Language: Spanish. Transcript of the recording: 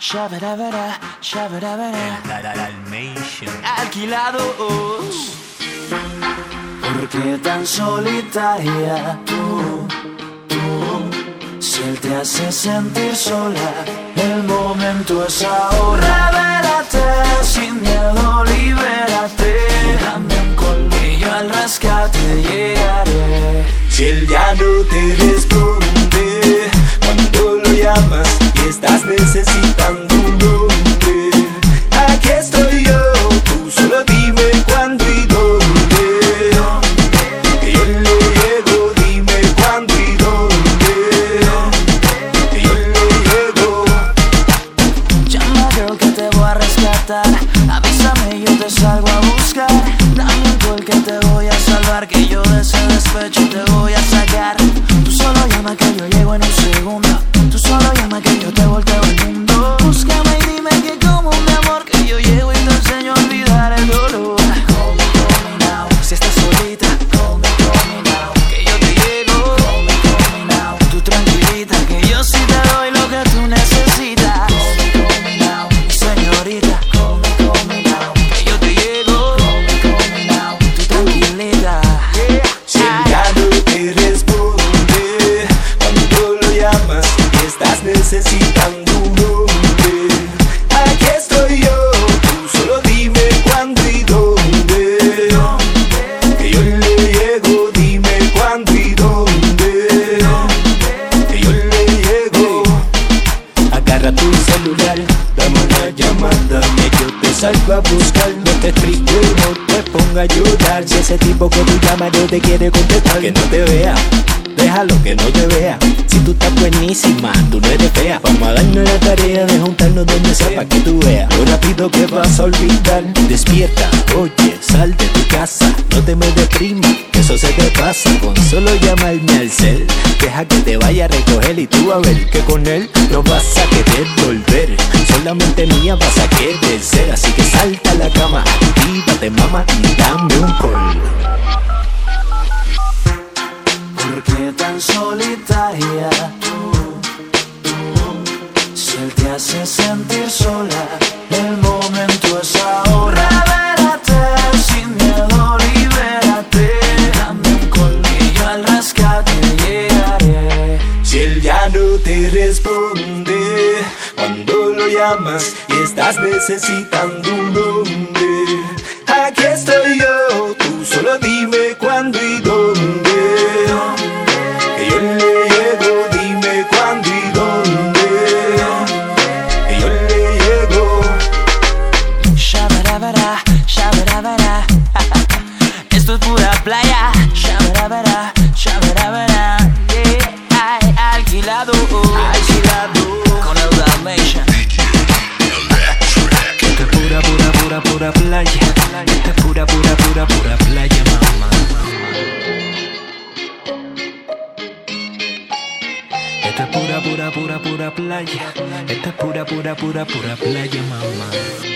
Shabadabada, shabadabada. Dalmatian. Alquilados. ¿Por qué tan solitaria tú? Si él te hace sentir sola, el momento es ahora. Revélate, sin miedo, libérate. Dame un colmillo al rescate, llegaré. Si él ya no te responde cuando lo llamas y estás necesitando un hombre, aquí estoy yo, tú solo dime cuándo y dónde. Que yo le llego, dime cuándo y dónde. Que yo le llego. Llama girl que te voy a rescatar. Avísame y yo te salgo a buscar. Dame un call que te voy a salvar, que yo de ese despecho te voy a sacar. Tú solo llama que yo llego en un segundo. Tú solo llama que yo te volteo el mundo. Búscame y dime que como mi amor, que yo llego y te enseño a olvidar el dolor. Call me now. Si estás solita, call me now. Que yo te llego, call me now. Tú tranquilita, que yo sí te doy lo que tú necesitas. Call me now. Señorita, call me now. Que yo te llego, call me now. Tú tranquilita. Si él ya no te responde cuando lo llamas y estás necesitando un hombre, aquí estoy yo, tú solo dime cuándo y dónde. Que yo le llego, dime cuándo y dónde. Que yo le llego. Agarra tu celular, dame una llamada, que yo te salgo a buscar. No te explico, no te ponga a llorar. Si ese tipo que tú llamas no te quiere contestar, que no te vea, déjalo que no te vea. Si tú estás buenísima, tú no eres fea. Vamos a darnos la tarea de juntarnos donde sea, pa' que tú veas lo rápido que vas a olvidar. Despierta, oye, sal de tu casa, no te me deprimas, que eso se te pasa. Con solo llamarme al cel, deja que te vaya a recoger y tú a ver que con él no vas a querer volver. Solamente mía vas a querer ser, así que salta a la cama, actívate mama y dame un call. ¿Por qué tan solitaria tú? Si él te hace sentir sola, el momento es ahora. Revélate, sin miedo, libérate. Dame un colmillo al rescate, llegaré. Si él ya no te responde cuando lo llamas y estás necesitando un hombre, aquí estoy yo, tú solo dime cuándo y dónde. Que yo le llego, dime cuándo y dónde. Que yo le llego. Shabadabada, shabadabada. Esto es pura playa. Shabadabada, shabadabada. Yeah, ay, alquilado, alquilado. Con el Dalmatian. Esto es pura, pura, pura, pura playa. Esto es pura, pura, pura, pura playa, mamá. Esto es pura, pura, pura, pura playa. Esto es pura, pura, pura, pura playa, mamá.